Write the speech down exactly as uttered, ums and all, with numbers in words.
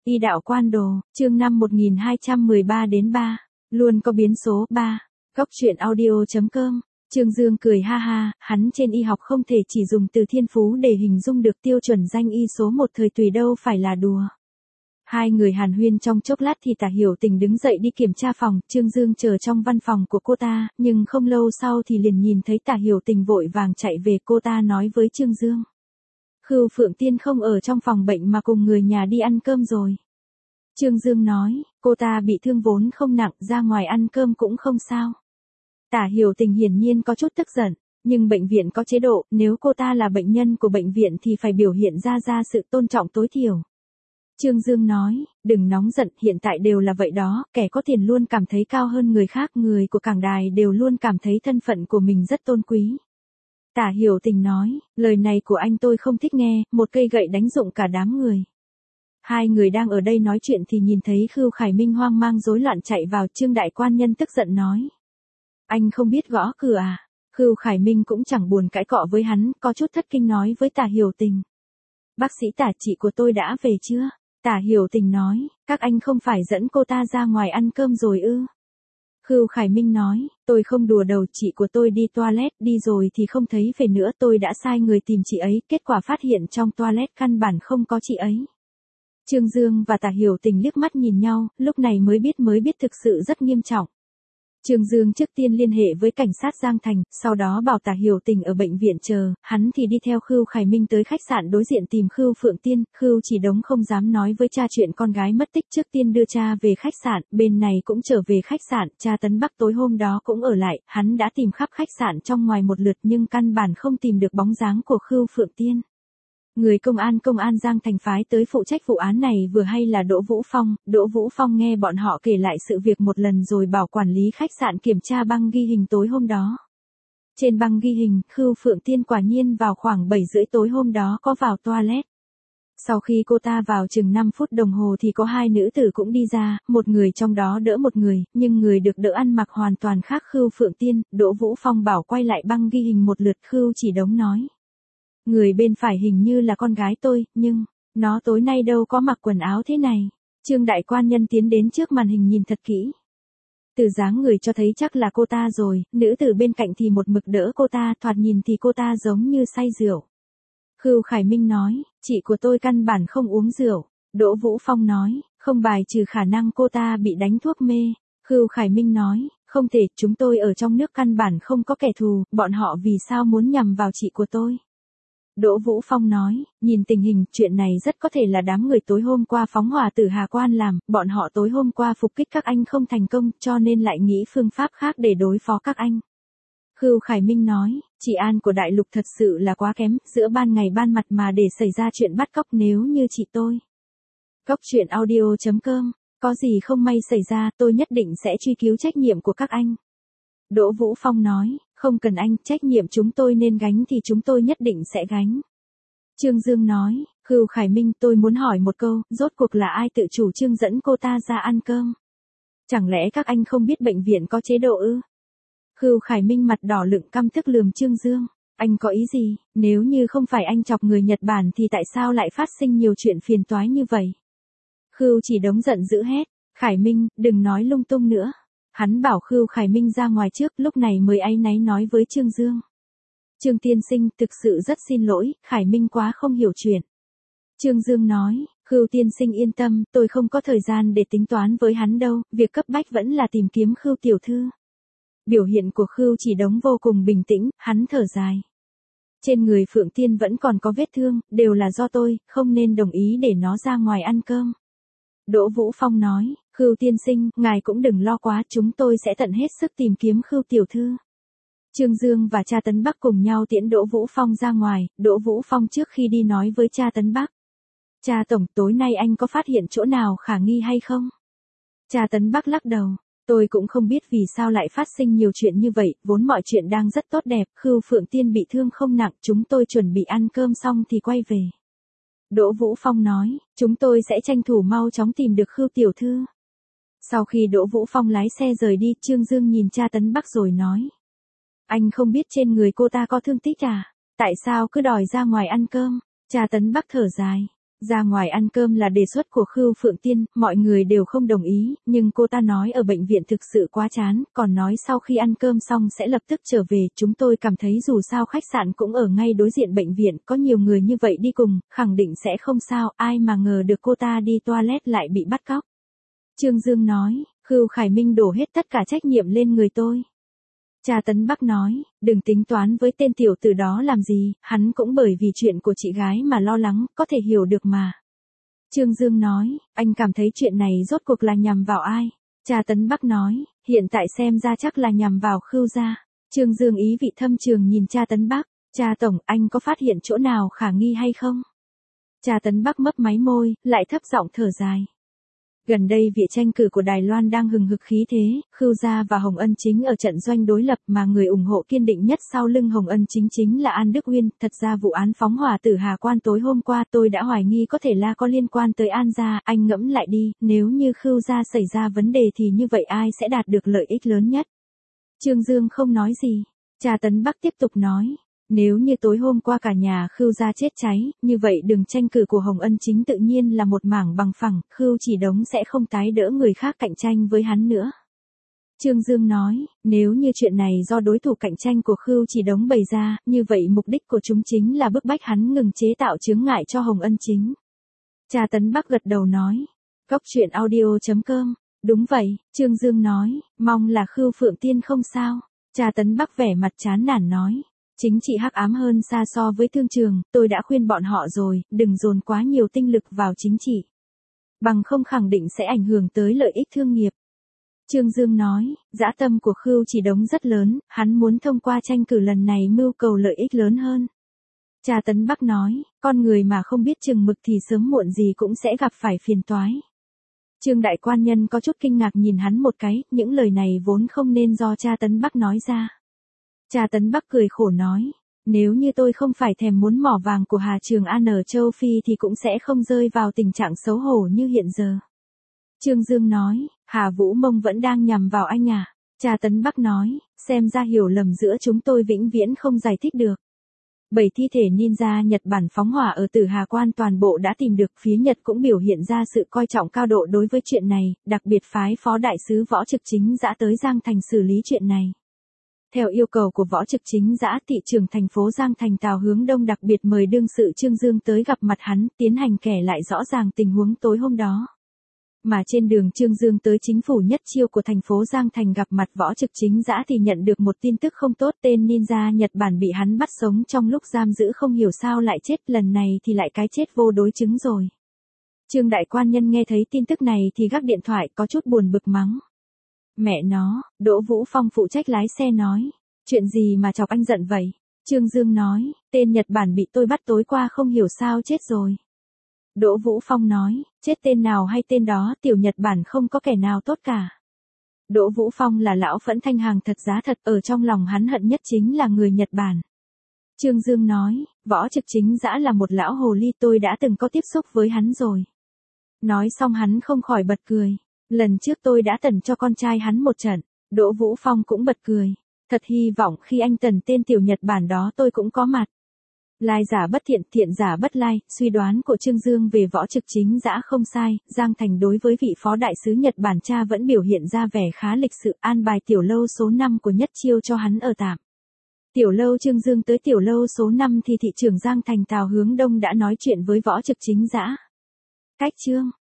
Y đạo quan đồ, chương năm một nghìn hai trăm mười ba đến ba, luôn có biến số ba. Góc truyện audio.com, Trương Dương cười ha ha, hắn trên y học không thể chỉ dùng từ thiên phú để hình dung được, tiêu chuẩn danh y số một thời tùy đâu phải là đùa. Hai người hàn huyên trong chốc lát thì Tả Hiểu Tình đứng dậy đi kiểm tra phòng, Trương Dương chờ trong văn phòng của cô ta, nhưng không lâu sau thì liền nhìn thấy Tả Hiểu Tình vội vàng chạy về. Cô ta nói với Trương Dương: Khưu Phượng Tiên không ở trong phòng bệnh mà cùng người nhà đi ăn cơm rồi. Trương Dương nói, cô ta bị thương vốn không nặng, ra ngoài ăn cơm cũng không sao. Tả Hiểu Tình hiển nhiên có chút tức giận, nhưng bệnh viện có chế độ, nếu cô ta là bệnh nhân của bệnh viện thì phải biểu hiện ra ra sự tôn trọng tối thiểu. Trương Dương nói, đừng nóng giận, hiện tại đều là vậy đó, kẻ có tiền luôn cảm thấy cao hơn người khác, người của cảng đài đều luôn cảm thấy thân phận của mình rất tôn quý. Tả Hiểu Tình nói, lời này của anh tôi không thích nghe, một cây gậy đánh rụng cả đám người. Hai người đang ở đây nói chuyện thì nhìn thấy Khưu Khải Minh hoang mang rối loạn chạy vào. Trương đại quan nhân tức giận nói, anh không biết gõ cửa à? Khưu Khải Minh cũng chẳng buồn cãi cọ với hắn, có chút thất kinh nói với Tả Hiểu Tình, bác sĩ Tả, chị của tôi đã về chưa? Tả Hiểu Tình nói, các anh không phải dẫn cô ta ra ngoài ăn cơm rồi ư? Khưu Khải Minh nói, tôi không đùa đầu, chị của tôi đi toilet, đi rồi thì không thấy về nữa, tôi đã sai người tìm chị ấy, kết quả phát hiện trong toilet căn bản không có chị ấy. Trương Dương và Tả Hiểu Tình liếc mắt nhìn nhau, lúc này mới biết mới biết thực sự rất nghiêm trọng. Trương Dương trước tiên liên hệ với cảnh sát Giang Thành, sau đó bảo Tả Hiểu Tình ở bệnh viện chờ, hắn thì đi theo Khưu Khải Minh tới khách sạn đối diện tìm Khưu Phượng Tiên. Khưu Chỉ Đống không dám nói với cha chuyện con gái mất tích, trước tiên đưa cha về khách sạn, bên này cũng trở về khách sạn. Cha Tấn Bắc tối hôm đó cũng ở lại, hắn đã tìm khắp khách sạn trong ngoài một lượt nhưng căn bản không tìm được bóng dáng của Khưu Phượng Tiên. Người công an công an Giang Thành phái tới phụ trách vụ án này vừa hay là Đỗ Vũ Phong. Đỗ Vũ Phong nghe bọn họ kể lại sự việc một lần rồi bảo quản lý khách sạn kiểm tra băng ghi hình tối hôm đó. Trên băng ghi hình, Khưu Phượng Tiên quả nhiên vào khoảng bảy rưỡi tối hôm đó có vào toilet. Sau khi cô ta vào chừng năm phút đồng hồ thì có hai nữ tử cũng đi ra, một người trong đó đỡ một người, nhưng người được đỡ ăn mặc hoàn toàn khác Khưu Phượng Tiên. Đỗ Vũ Phong bảo quay lại băng ghi hình một lượt. Khưu Chỉ Đống nói, người bên phải hình như là con gái tôi, nhưng nó tối nay đâu có mặc quần áo thế này. Trương đại quan nhân tiến đến trước màn hình nhìn thật kỹ. Từ dáng người cho thấy chắc là cô ta rồi, nữ tử bên cạnh thì một mực đỡ cô ta, thoạt nhìn thì cô ta giống như say rượu. Khưu Khải Minh nói, chị của tôi căn bản không uống rượu. Đỗ Vũ Phong nói, không bài trừ khả năng cô ta bị đánh thuốc mê. Khưu Khải Minh nói, không thể, chúng tôi ở trong nước căn bản không có kẻ thù, bọn họ vì sao muốn nhằm vào chị của tôi? Đỗ Vũ Phong nói, nhìn tình hình, chuyện này rất có thể là đám người tối hôm qua phóng hỏa từ Hà Quan làm, bọn họ tối hôm qua phục kích các anh không thành công, cho nên lại nghĩ phương pháp khác để đối phó các anh. Khưu Khải Minh nói, trị an của đại lục thật sự là quá kém, giữa ban ngày ban mặt mà để xảy ra chuyện bắt cóc, nếu như chị tôi. Góc truyện audio.com, có gì không may xảy ra, tôi nhất định sẽ truy cứu trách nhiệm của các anh. Đỗ Vũ Phong nói, không cần anh, trách nhiệm chúng tôi nên gánh thì chúng tôi nhất định sẽ gánh. Trương Dương nói, Khưu Khải Minh, tôi muốn hỏi một câu, rốt cuộc là ai tự chủ trương dẫn cô ta ra ăn cơm? Chẳng lẽ các anh không biết bệnh viện có chế độ ư? Khưu Khải Minh mặt đỏ lựng căm tức lườm Trương Dương, anh có ý gì, nếu như không phải anh chọc người Nhật Bản thì tại sao lại phát sinh nhiều chuyện phiền toái như vậy? Khưu Chỉ Đống giận dữ hét, Khải Minh, đừng nói lung tung nữa. Hắn bảo Khưu Khải Minh ra ngoài trước, lúc này mới áy náy nói với Trương Dương. Trương tiên sinh, thực sự rất xin lỗi, Khải Minh quá không hiểu chuyện. Trương Dương nói, Khưu tiên sinh yên tâm, tôi không có thời gian để tính toán với hắn đâu, việc cấp bách vẫn là tìm kiếm Khưu tiểu thư. Biểu hiện của Khưu Chỉ Đống vô cùng bình tĩnh, hắn thở dài. Trên người Phượng Tiên vẫn còn có vết thương, đều là do tôi, không nên đồng ý để nó ra ngoài ăn cơm. Đỗ Vũ Phong nói, Khưu tiên sinh, ngài cũng đừng lo quá, chúng tôi sẽ tận hết sức tìm kiếm Khưu tiểu thư. Trương Dương và cha Tấn Bắc cùng nhau tiễn Đỗ Vũ Phong ra ngoài. Đỗ Vũ Phong trước khi đi nói với cha Tấn Bắc, cha tổng, tối nay anh có phát hiện chỗ nào khả nghi hay không? Cha Tấn Bắc lắc đầu, tôi cũng không biết vì sao lại phát sinh nhiều chuyện như vậy, vốn mọi chuyện đang rất tốt đẹp, Khưu Phượng Tiên bị thương không nặng, chúng tôi chuẩn bị ăn cơm xong thì quay về. Đỗ Vũ Phong nói, chúng tôi sẽ tranh thủ mau chóng tìm được Khưu tiểu thư. Sau khi Đỗ Vũ Phong lái xe rời đi, Trương Dương nhìn cha Tấn Bắc rồi nói, anh không biết trên người cô ta có thương tích à? Tại sao cứ đòi ra ngoài ăn cơm? Cha Tấn Bắc thở dài, Ra ngoài ăn cơm là đề xuất của Khưu Phượng Tiên, mọi người đều không đồng ý, nhưng cô ta nói ở bệnh viện thực sự quá chán, còn nói sau khi ăn cơm xong sẽ lập tức trở về, chúng tôi cảm thấy dù sao khách sạn cũng ở ngay đối diện bệnh viện, có nhiều người như vậy đi cùng, khẳng định sẽ không sao, ai mà ngờ được cô ta đi toilet lại bị bắt cóc. Trương Dương nói, Khưu Khải Minh đổ hết tất cả trách nhiệm lên người tôi. Cha Tấn Bắc nói, đừng tính toán với tên tiểu tử đó làm gì, hắn cũng bởi vì chuyện của chị gái mà lo lắng, có thể hiểu được mà. Trương Dương nói, anh cảm thấy chuyện này rốt cuộc là nhằm vào ai? Cha Tấn Bắc nói, hiện tại xem ra chắc là nhằm vào Khưu gia. Trương Dương ý vị thâm trường nhìn cha Tấn Bắc, cha tổng, anh có phát hiện chỗ nào khả nghi hay không? Cha Tấn Bắc mấp máy môi, lại thấp giọng thở dài. Gần đây việc tranh cử của Đài Loan đang hừng hực khí thế, Khưu gia và Hồng Ân Chính ở trận doanh đối lập mà người ủng hộ kiên định nhất sau lưng Hồng Ân Chính chính là An Đức Uyên. Thật ra vụ án phóng hỏa tử Hà Quan tối hôm qua tôi đã hoài nghi có thể là có liên quan tới An gia, anh ngẫm lại đi, nếu như Khưu gia xảy ra vấn đề thì như vậy ai sẽ đạt được lợi ích lớn nhất? Trương Dương không nói gì, cha Tấn Bắc tiếp tục nói. Nếu như tối hôm qua cả nhà Khưu gia chết cháy, như vậy đường tranh cử của Hồng Ân Chính tự nhiên là một mảng bằng phẳng, Khưu Chỉ Đống sẽ không tái đỡ người khác cạnh tranh với hắn nữa. Trương Dương nói, nếu như chuyện này do đối thủ cạnh tranh của Khưu Chỉ Đống bày ra, như vậy mục đích của chúng chính là bức bách hắn ngừng chế tạo chướng ngại cho Hồng Ân Chính. Cha Tấn Bắc gật đầu nói, Cóc truyện audio chấm com, đúng vậy, Trương Dương nói, mong là Khưu Phượng Tiên không sao. Cha Tấn Bắc vẻ mặt chán nản nói. Chính trị hắc ám hơn xa so với thương trường, tôi đã khuyên bọn họ rồi, đừng dồn quá nhiều tinh lực vào chính trị. Bằng không khẳng định sẽ ảnh hưởng tới lợi ích thương nghiệp. Trương Dương nói, dã tâm của Khưu Chỉ Đống rất lớn, hắn muốn thông qua tranh cử lần này mưu cầu lợi ích lớn hơn. Cha Tấn Bắc nói, con người mà không biết chừng mực thì sớm muộn gì cũng sẽ gặp phải phiền toái. Trương Đại Quan Nhân có chút kinh ngạc nhìn hắn một cái, những lời này vốn không nên do cha Tấn Bắc nói ra. Cha Tấn Bắc cười khổ nói, nếu như tôi không phải thèm muốn mỏ vàng của Hà Trường An ở châu Phi thì cũng sẽ không rơi vào tình trạng xấu hổ như hiện giờ. Trương Dương nói, Hà Vũ Mông vẫn đang nhằm vào anh à? Cha Tấn Bắc nói, xem ra hiểu lầm giữa chúng tôi vĩnh viễn không giải thích được. Bảy thi thể ninja Nhật Bản phóng hỏa ở Tử Hà Quan toàn bộ đã tìm được, phía Nhật cũng biểu hiện ra sự coi trọng cao độ đối với chuyện này, đặc biệt phái phó đại sứ Võ Trực Chính Dã tới Giang Thành xử lý chuyện này. Theo yêu cầu của Võ Trực Chính Dã, thị trưởng thành phố Giang Thành Tào Hướng Đông đặc biệt mời đương sự Trương Dương tới gặp mặt hắn, tiến hành kể lại rõ ràng tình huống tối hôm đó. Mà trên đường Trương Dương tới chính phủ Nhất Chiêu của thành phố Giang Thành gặp mặt Võ Trực Chính Dã thì nhận được một tin tức không tốt, tên ninja Nhật Bản bị hắn bắt sống trong lúc giam giữ không hiểu sao lại chết, lần này thì lại cái chết vô đối chứng rồi. Trương Đại Quan Nhân nghe thấy tin tức này thì gác điện thoại có chút buồn bực mắng. Mẹ nó, Đỗ Vũ Phong phụ trách lái xe nói, chuyện gì mà chọc anh giận vậy? Trương Dương nói, tên Nhật Bản bị tôi bắt tối qua không hiểu sao chết rồi. Đỗ Vũ Phong nói, chết tên nào hay tên đó, tiểu Nhật Bản không có kẻ nào tốt cả. Đỗ Vũ Phong là lão phẫn thanh hàng thật giá thật, ở trong lòng hắn hận nhất chính là người Nhật Bản. Trương Dương nói, Võ Trực Chính Dã là một lão hồ ly, tôi đã từng có tiếp xúc với hắn rồi. Nói xong hắn không khỏi bật cười. Lần trước tôi đã tẩn cho con trai hắn một trận. Đỗ Vũ Phong cũng bật cười. Thật hy vọng khi anh tẩn tên tiểu Nhật Bản đó tôi cũng có mặt. Lai giả bất thiện, thiện giả bất lai, suy đoán của Trương Dương về Võ Trực Chính Dã không sai, Giang Thành đối với vị phó đại sứ Nhật Bản cha vẫn biểu hiện ra vẻ khá lịch sự, an bài tiểu lâu số năm của Nhất Chiêu cho hắn ở tạm. Tiểu lâu Trương Dương tới tiểu lâu số năm thì thị trưởng Giang Thành Tào Hướng Đông đã nói chuyện với Võ Trực Chính Dã. Cách chương